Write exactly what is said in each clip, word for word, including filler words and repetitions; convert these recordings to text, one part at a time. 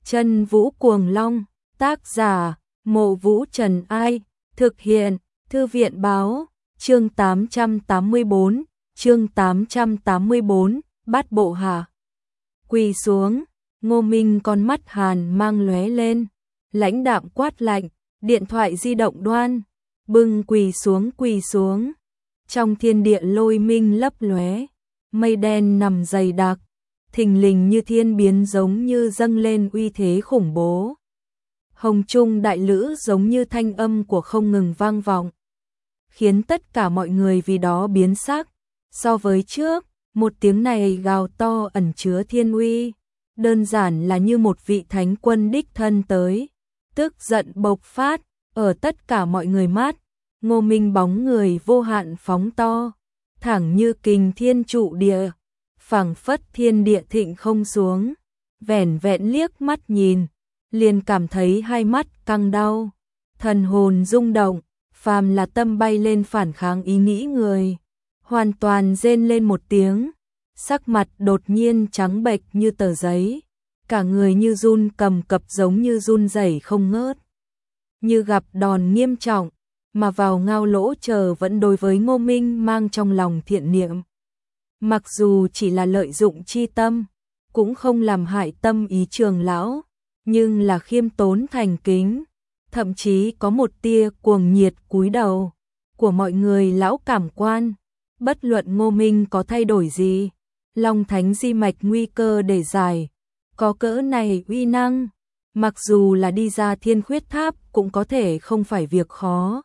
Chân Vũ Cuồng Long, tác giả, Mộ Vũ Trần Ai, thực hiện, Thư viện Báo, chương tám trăm tám mươi bốn, chương tám trăm tám mươi bốn, Bát Bộ Hạ. Quỳ xuống, Ngô Minh con mắt hàn mang lóe lên, lãnh đạm quát lạnh, điện thoại di động đoan, bưng quỳ xuống quỳ xuống. Trong thiên địa lôi minh lấp lóe, mây đen nằm dày đặc, thình lình như thiên biến giống như dâng lên uy thế khủng bố. Hồng trung đại lữ giống như thanh âm của không ngừng vang vọng, khiến tất cả mọi người vì đó biến sắc. So với trước, một tiếng này gào to ẩn chứa thiên uy, đơn giản là như một vị thánh quân đích thân tới, tức giận bộc phát, ở tất cả mọi người mắt. Ngô Minh bóng người vô hạn phóng to, thẳng như kình thiên trụ địa, phảng phất thiên địa thịnh không xuống, vẻn vẹn liếc mắt nhìn, liền cảm thấy hai mắt căng đau, thần hồn rung động, phàm là tâm bay lên phản kháng ý nghĩ người, hoàn toàn rên lên một tiếng, sắc mặt đột nhiên trắng bệch như tờ giấy, cả người như run cầm cập giống như run rẩy không ngớt, như gặp đòn nghiêm trọng. Mà vào ngao lỗ chờ vẫn đối với Ngô Minh mang trong lòng thiện niệm. Mặc dù chỉ là lợi dụng chi tâm, cũng không làm hại tâm ý trường lão, nhưng là khiêm tốn thành kính, thậm chí có một tia cuồng nhiệt cúi đầu của mọi người lão cảm quan. Bất luận Ngô Minh có thay đổi gì, Long Thánh di mạch nguy cơ để giải, có cỡ này uy năng, mặc dù là đi ra Thiên Khuyết Tháp cũng có thể không phải việc khó.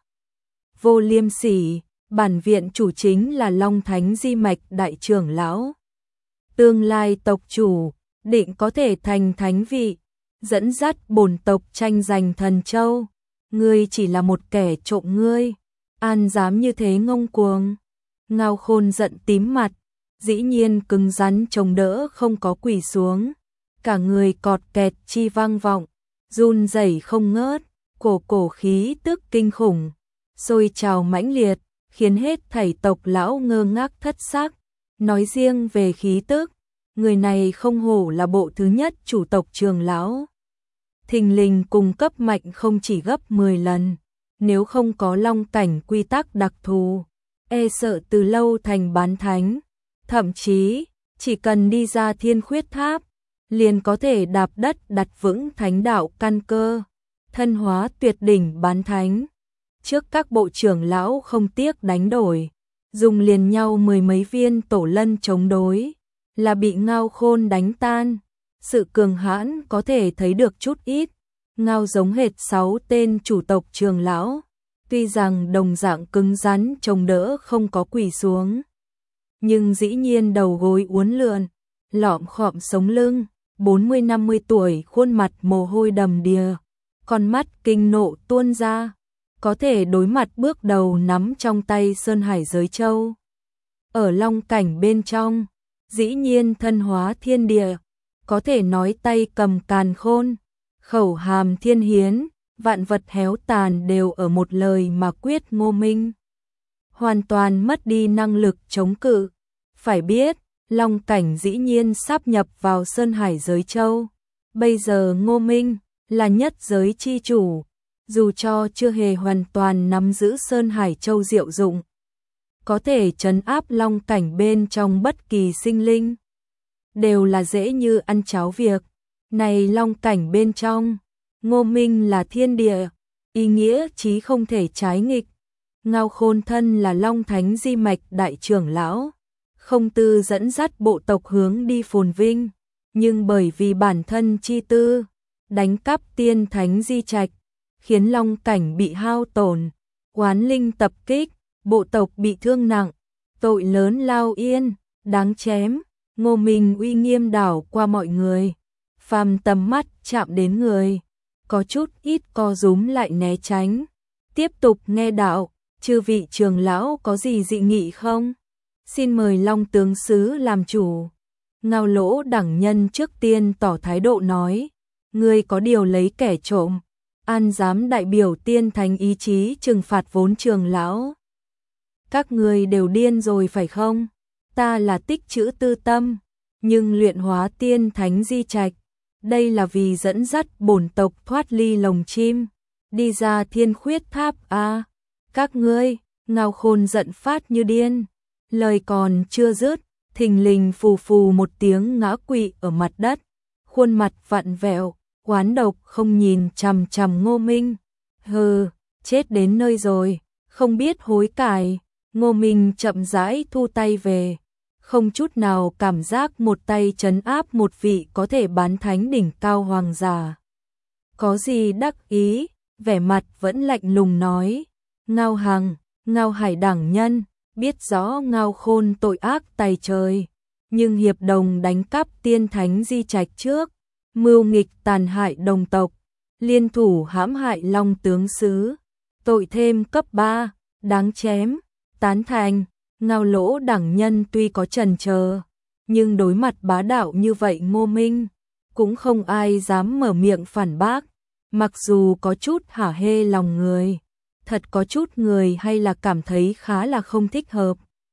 Vô Liêm Sỉ, bản viện chủ chính là Long Thánh di mạch đại trưởng lão. Tương lai tộc chủ, định có thể thành thánh vị, dẫn dắt bổn tộc tranh giành thần châu. Ngươi chỉ là một kẻ trộm ngươi, an dám như thế ngông cuồng. Ngao Khôn giận tím mặt, dĩ nhiên cứng rắn chống đỡ không có quỳ xuống. Cả người cọt kẹt chi vang vọng, run rẩy không ngớt, cổ cổ khí tức kinh khủng. Sôi trào mãnh liệt, khiến hết thảy tộc lão ngơ ngác thất xác. Nói riêng về khí tức, người này không hổ là bộ thứ nhất chủ tộc trường lão. Thình lình cùng cấp mạnh không chỉ gấp mười lần, nếu không có long cảnh quy tắc đặc thù, e sợ từ lâu thành bán thánh. Thậm chí, chỉ cần đi ra Thiên Khuyết Tháp, liền có thể đạp đất đặt vững thánh đạo căn cơ, thân hóa tuyệt đỉnh bán thánh. Trước các bộ trưởng lão không tiếc đánh đổi, dùng liền nhau mười mấy viên tổ lân chống đối, là bị Ngao Khôn đánh tan. Sự cường hãn có thể thấy được chút ít, Ngao giống hệt sáu tên chủ tộc trường lão, tuy rằng đồng dạng cứng rắn chống đỡ không có quỳ xuống, nhưng dĩ nhiên đầu gối uốn lượn, lọm khọm sống lưng, bốn mươi năm mươi tuổi khuôn mặt mồ hôi đầm đìa, con mắt kinh nộ tuôn ra. Có thể đối mặt bước đầu nắm trong tay Sơn Hải Giới Châu. Ở long cảnh bên trong, dĩ nhiên thân hóa thiên địa, có thể nói tay cầm càn khôn, khẩu hàm thiên hiến, vạn vật héo tàn đều ở một lời mà quyết Ngô Minh. Hoàn toàn mất đi năng lực chống cự. Phải biết, long cảnh dĩ nhiên sáp nhập vào Sơn Hải Giới Châu. Bây giờ Ngô Minh là nhất giới chi chủ. Dù cho chưa hề hoàn toàn nắm giữ Sơn Hải Châu diệu dụng, có thể trấn áp long cảnh bên trong bất kỳ sinh linh, đều là dễ như ăn cháo việc. Này long cảnh bên trong, Ngô Minh là thiên địa, ý nghĩa chí không thể trái nghịch. Ngao Khôn thân là Long Thánh di mạch đại trưởng lão, không tư dẫn dắt bộ tộc hướng đi phồn vinh, nhưng bởi vì bản thân chi tư, đánh cắp tiên thánh di trạch, khiến long cảnh bị hao tổn, oán linh tập kích, bộ tộc bị thương nặng, tội lớn lao yên, đáng chém. Ngô Minh uy nghiêm đảo qua mọi người, phàm tầm mắt chạm đến người, có chút ít co rúm lại né tránh. Tiếp tục nghe đạo, chư vị trường lão có gì dị nghị không? Xin mời Long tướng sứ làm chủ. Ngao Lỗ đẳng nhân trước tiên tỏ thái độ nói, ngươi có điều lấy kẻ trộm, an dám đại biểu tiên thánh ý chí trừng phạt vốn trường lão. Các ngươi đều điên rồi phải không? Ta là tích trữ tư tâm, nhưng luyện hóa tiên thánh di trạch, Đây là vì dẫn dắt bổn tộc thoát ly lồng chim, đi ra thiên khuyết tháp a. Các ngươi, Ngao Khôn giận phát như điên, lời còn chưa dứt, thình lình phù phù một tiếng ngã quỵ ở mặt đất, khuôn mặt vặn vẹo, oán độc không nhìn chằm chằm Ngô Minh. Hừ, chết đến nơi rồi, không biết hối cải. Ngô Minh chậm rãi thu tay về, không chút nào cảm giác một tay trấn áp một vị có thể bán thánh đỉnh cao hoàng giả. Có gì đắc ý, vẻ mặt vẫn lạnh lùng nói, Ngao Hằng, Ngao Hải đẳng nhân, biết rõ Ngao Khôn tội ác tày trời, nhưng hiệp đồng đánh cắp tiên thánh di trạch trước, mưu nghịch tàn hại đồng tộc, liên thủ hãm hại Long tướng sứ, tội thêm cấp ba, đáng chém. Tán thành. Ngao Lỗ đẳng nhân tuy có chần chờ, nhưng đối mặt bá đạo như vậy Ngô Minh, cũng không ai dám mở miệng phản bác, mặc dù có chút hả hê lòng người, thật có chút người hay là cảm thấy khá là không thích hợp.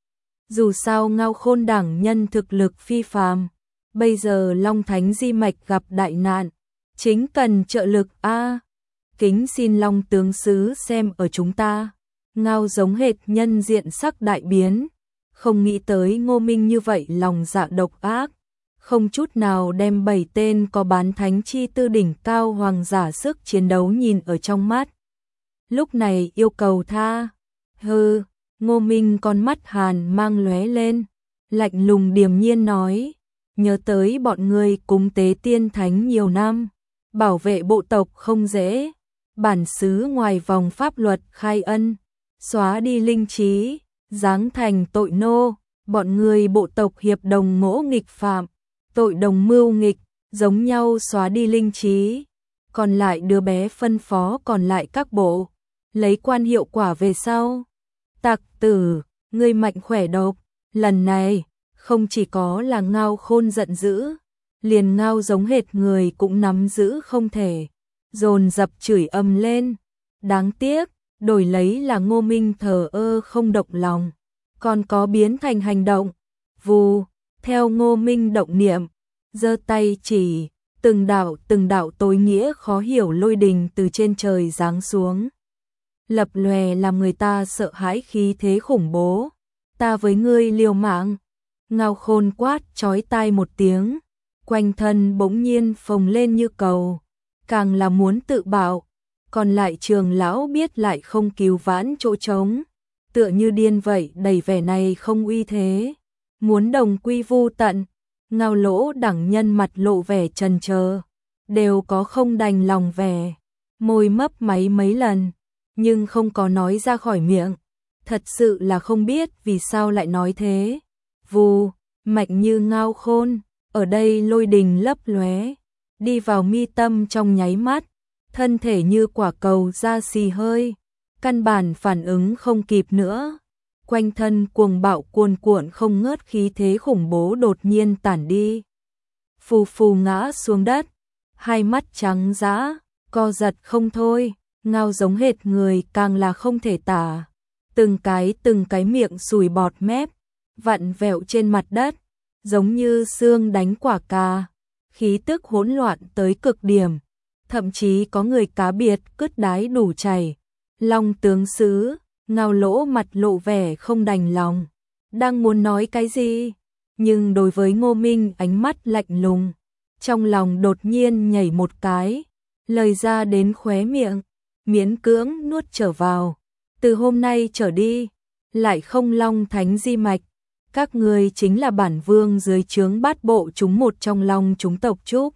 Dù sao Ngao Khôn đẳng nhân thực lực phi phàm, bây giờ Long Thánh di mạch gặp đại nạn, chính cần trợ lực a. Kính xin Long tướng sứ xem ở chúng ta. Ngao giống hệt nhân diện sắc đại biến, không nghĩ tới Ngô Minh như vậy lòng dạ độc ác, không chút nào đem bảy tên có bán thánh chi tư đỉnh cao hoàng giả sức chiến đấu nhìn ở trong mắt. Lúc này yêu cầu tha. Hừ, Ngô Minh con mắt hàn mang lóe lên, lạnh lùng điềm nhiên nói, nhớ tới bọn người cúng tế tiên thánh nhiều năm, bảo vệ bộ tộc không dễ, bản xứ ngoài vòng pháp luật khai ân, xóa đi linh trí, giáng thành tội nô, bọn người bộ tộc hiệp đồng ngỗ nghịch phạm, tội đồng mưu nghịch, giống nhau xóa đi linh trí, còn lại đứa bé phân phó còn lại các bộ, lấy quan hiệu quả về sau. Tặc tử, ngươi mạnh khỏe độc, lần này, không chỉ có là Ngao Khôn giận dữ, liền Ngao giống hệt người cũng nắm giữ không thể, dồn dập chửi ầm lên, đáng tiếc. Đổi lấy là Ngô Minh thờ ơ không động lòng, còn có biến thành hành động. Vù, theo Ngô Minh động niệm, giơ tay chỉ, từng đạo từng đạo tối nghĩa khó hiểu lôi đình từ trên trời giáng xuống. Lập lòe làm người ta sợ hãi khí thế khủng bố. Ta với ngươi liều mạng. Ngao Khôn quát chói tai một tiếng, quanh thân bỗng nhiên phồng lên như cầu, càng là muốn tự bạo. Còn lại trường lão biết lại không cứu vãn chỗ trống, tựa như điên vậy đầy vẻ này không uy thế, muốn đồng quy vu tận. Ngao Lỗ đẳng nhân mặt lộ vẻ chần chờ, đều có không đành lòng vẻ, môi mấp máy mấy lần, nhưng không có nói ra khỏi miệng, thật sự là không biết vì sao lại nói thế. Vù, mạnh như Ngao Khôn, ở đây lôi đình lấp lóe, đi vào mi tâm trong nháy mắt. Thân thể như quả cầu ra xì hơi, căn bản phản ứng không kịp nữa. Quanh thân cuồng bạo cuồn cuộn không ngớt khí thế khủng bố đột nhiên tản đi. Phù phù ngã xuống đất, hai mắt trắng dã, co giật không thôi, Ngao giống hệt người càng là không thể tả. Từng cái từng cái miệng sùi bọt mép, vặn vẹo trên mặt đất, giống như xương đánh quả cà, khí tức hỗn loạn tới cực điểm. Thậm chí có người cá biệt cứt đái đủ chảy. Long tướng sứ, Ngao Lỗ mặt lộ vẻ không đành lòng, đang muốn nói cái gì, nhưng đối với Ngô Minh ánh mắt lạnh lùng, trong lòng đột nhiên nhảy một cái, lời ra đến khóe miệng, miễn cưỡng nuốt trở vào. Từ hôm nay trở đi, lại không Long Thánh di mạch, các người chính là bản vương dưới trướng bát bộ chúng một trong Long chúng tộc Trúc.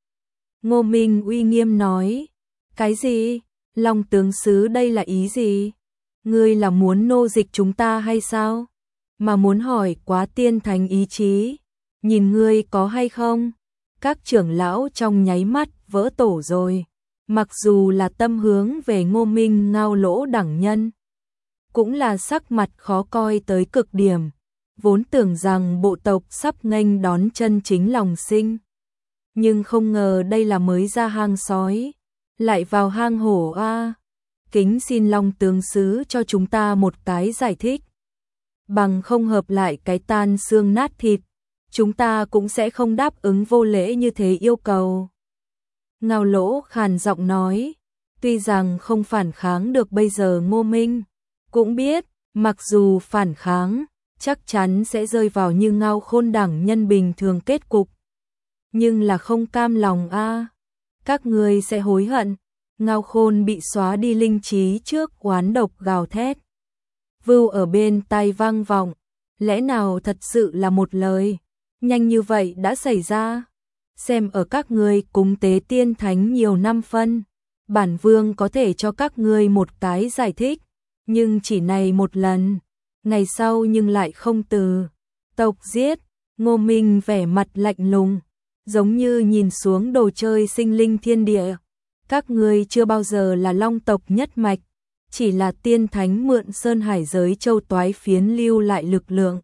Ngô Minh uy nghiêm nói, cái gì? Long tướng sứ đây là ý gì? Ngươi là muốn nô dịch chúng ta hay sao? Mà muốn hỏi quá tiên thánh ý chí, nhìn ngươi có hay không? Các trưởng lão trong nháy mắt vỡ tổ rồi, mặc dù là tâm hướng về Ngô Minh Ngao Lỗ đẳng nhân, cũng là sắc mặt khó coi tới cực điểm, vốn tưởng rằng bộ tộc sắp nghênh đón chân chính lòng sinh. Nhưng không ngờ đây là mới ra hang sói, lại vào hang hổ a. Kính xin Long tướng sứ cho chúng ta một cái giải thích. Bằng không hợp lại cái tan xương nát thịt, chúng ta cũng sẽ không đáp ứng vô lễ như thế yêu cầu. Ngao Lỗ khàn giọng nói, tuy rằng không phản kháng được bây giờ Ngô Minh, cũng biết, mặc dù phản kháng, chắc chắn sẽ rơi vào như Ngao Khôn đẳng nhân bình thường kết cục. Nhưng là không cam lòng a, các ngươi sẽ hối hận. Ngao Khôn bị xóa đi linh trí trước oán độc gào thét. Vưu ở bên tai vang vọng, lẽ nào thật sự là một lời, nhanh như vậy đã xảy ra? Xem ở các ngươi cúng tế tiên thánh nhiều năm phân, bản vương có thể cho các ngươi một cái giải thích, nhưng chỉ này một lần, ngày sau nhưng lại không từ tộc giết. Ngô Minh vẻ mặt lạnh lùng, giống như nhìn xuống đồ chơi sinh linh thiên địa. Các ngươi chưa bao giờ là long tộc nhất mạch, chỉ là tiên thánh mượn sơn hải giới châu toái phiến lưu lại lực lượng,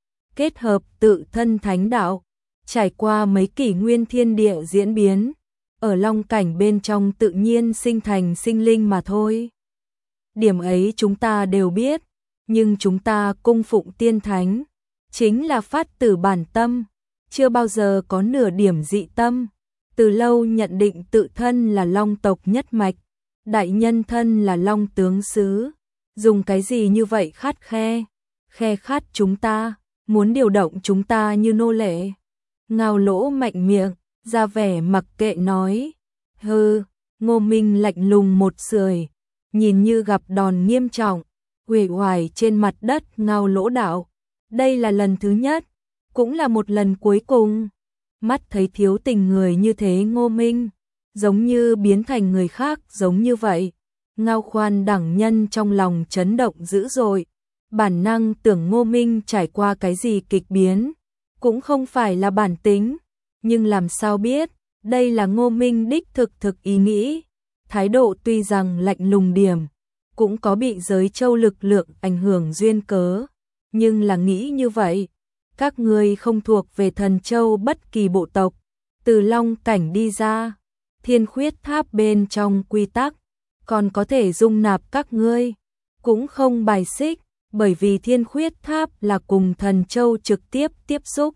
kết hợp tự thân thánh đạo, trải qua mấy kỷ nguyên thiên địa diễn biến, ở long cảnh bên trong tự nhiên sinh thành sinh linh mà thôi. Điểm ấy chúng ta đều biết, nhưng chúng ta cung phụng tiên thánh, chính là phát từ bản tâm, chưa bao giờ có nửa điểm dị tâm, từ lâu nhận định tự thân là long tộc nhất mạch, đại nhân thân là long tướng sứ, dùng cái gì như vậy khắt khe, khe khát chúng ta, muốn điều động chúng ta như nô lệ. Ngao Lỗ mạnh miệng, ra vẻ mặc kệ nói, hừ. Ngô Minh lạnh lùng một sưởi, nhìn như gặp đòn nghiêm trọng, uể oải trên mặt đất. Ngao Lỗ đạo, đây là lần thứ nhất, cũng là một lần cuối cùng. Mắt thấy thiếu tình người như thế Ngô Minh, giống như biến thành người khác giống như vậy. Ngao Khoan đẳng nhân trong lòng chấn động dữ dội, bản năng tưởng Ngô Minh trải qua cái gì kịch biến, cũng không phải là bản tính, nhưng làm sao biết, đây là Ngô Minh đích thực thực ý nghĩ. Thái độ tuy rằng lạnh lùng điểm, cũng có bị giới châu lực lượng ảnh hưởng duyên cớ, nhưng là nghĩ như vậy, các ngươi không thuộc về thần châu bất kỳ bộ tộc, từ long cảnh đi ra, thiên khuyết tháp bên trong quy tắc, còn có thể dung nạp các ngươi, cũng không bài xích, bởi vì thiên khuyết tháp là cùng thần châu trực tiếp tiếp xúc.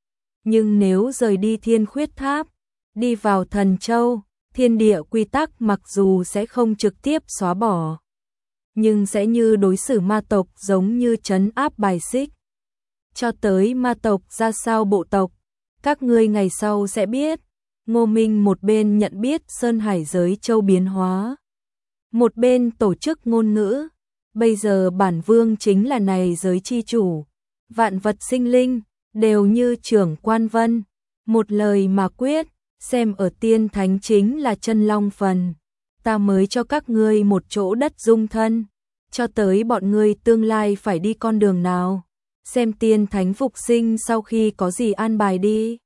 Nhưng nếu rời đi thiên khuyết tháp, đi vào thần châu, thiên địa quy tắc mặc dù sẽ không trực tiếp xóa bỏ, nhưng sẽ như đối xử ma tộc giống như trấn áp bài xích. Cho tới ma tộc ra sao bộ tộc, các ngươi ngày sau sẽ biết. Ngô Minh một bên nhận biết sơn hải giới châu biến hóa, một bên tổ chức ngôn ngữ. Bây giờ bản vương chính là này giới chi chủ, vạn vật sinh linh đều như trưởng quan vân, một lời mà quyết, xem ở tiên thánh chính là chân long phần, ta mới cho các ngươi một chỗ đất dung thân, cho tới bọn ngươi tương lai phải đi con đường nào, xem tiên thánh phục sinh sau khi có gì an bài đi.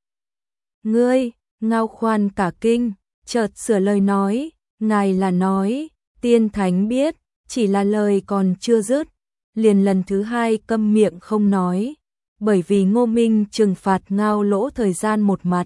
Ngươi, Ngao Khoan cả kinh, chợt sửa lời nói, ngài là nói, tiên thánh biết, chỉ là lời còn chưa dứt, liền lần thứ hai câm miệng không nói, bởi vì Ngô Minh trừng phạt Ngao Lỗ thời gian một mặt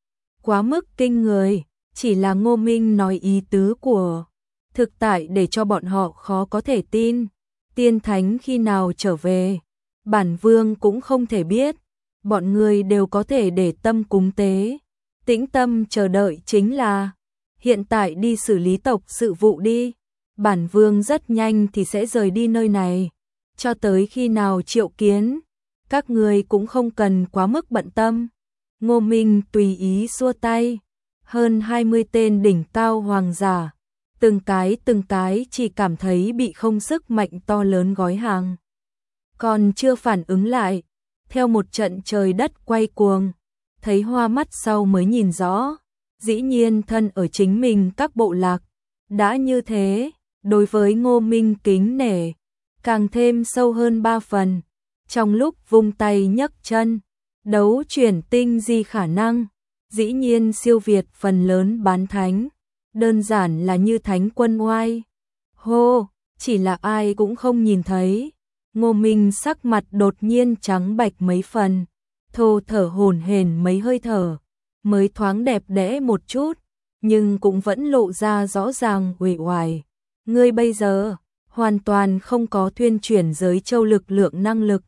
quá mức kinh người, chỉ là Ngô Minh nói ý tứ của thực tại để cho bọn họ khó có thể tin. Tiên thánh khi nào trở về, bản vương cũng không thể biết, bọn người đều có thể để tâm cúng tế, tĩnh tâm chờ đợi chính là, hiện tại đi xử lý tộc sự vụ đi, bản vương rất nhanh thì sẽ rời đi nơi này, cho tới khi nào triệu kiến, các người cũng không cần quá mức bận tâm. Ngô Minh tùy ý xua tay, hơn hai mươi tên đỉnh cao hoàng giả, từng cái từng cái chỉ cảm thấy bị không sức mạnh to lớn gói hàng. Còn chưa phản ứng lại, theo một trận trời đất quay cuồng, thấy hoa mắt sau mới nhìn rõ, dĩ nhiên thân ở chính mình các bộ lạc. Đã như thế, đối với Ngô Minh kính nể, càng thêm sâu hơn ba phần, trong lúc vung tay nhấc chân, đấu chuyển tinh di khả năng, dĩ nhiên siêu việt phần lớn bán thánh, đơn giản là như thánh quân oai. Hô, chỉ là ai cũng không nhìn thấy. Ngô Minh sắc mặt đột nhiên trắng bạch mấy phần, thô thở hổn hển mấy hơi thở, mới thoáng đẹp đẽ một chút, nhưng cũng vẫn lộ ra rõ ràng uể oải. Ngươi bây giờ hoàn toàn không có thuyên chuyển giới châu lực lượng năng lực,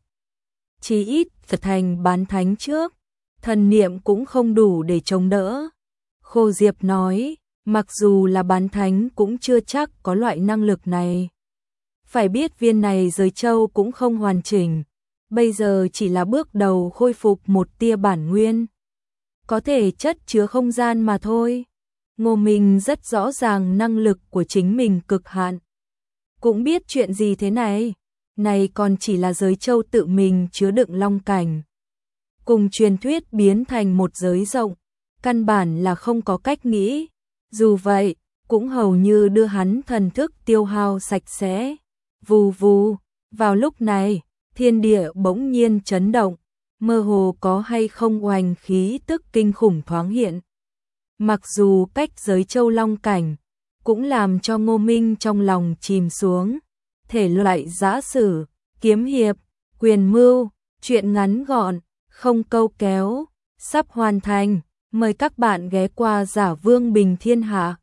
chí ít thật thành bán thánh trước, thần niệm cũng không đủ để chống đỡ. Khô Diệp nói, Mặc dù là bán thánh cũng chưa chắc có loại năng lực này. Phải biết viên này giới châu cũng không hoàn chỉnh, bây giờ chỉ là bước đầu khôi phục một tia bản nguyên. Có thể chất chứa không gian mà thôi. Ngô Minh rất rõ ràng năng lực của chính mình cực hạn. Cũng biết chuyện gì thế này, này còn chỉ là giới châu tự mình chứa đựng long cảnh. Cùng truyền thuyết biến thành một giới rộng, căn bản là không có cách nghĩ. Dù vậy, cũng hầu như đưa hắn thần thức tiêu hao sạch sẽ. Vù vù, vào lúc này, thiên địa bỗng nhiên chấn động, mơ hồ có hay không oanh khí tức kinh khủng thoáng hiện. Mặc dù cách giới châu long cảnh, cũng làm cho Ngô Minh trong lòng chìm xuống. Thể loại giã sử, kiếm hiệp, quyền mưu, chuyện ngắn gọn, không câu kéo, sắp hoàn thành. Mời các bạn ghé qua Giả Vương Bình Thiên Hạ.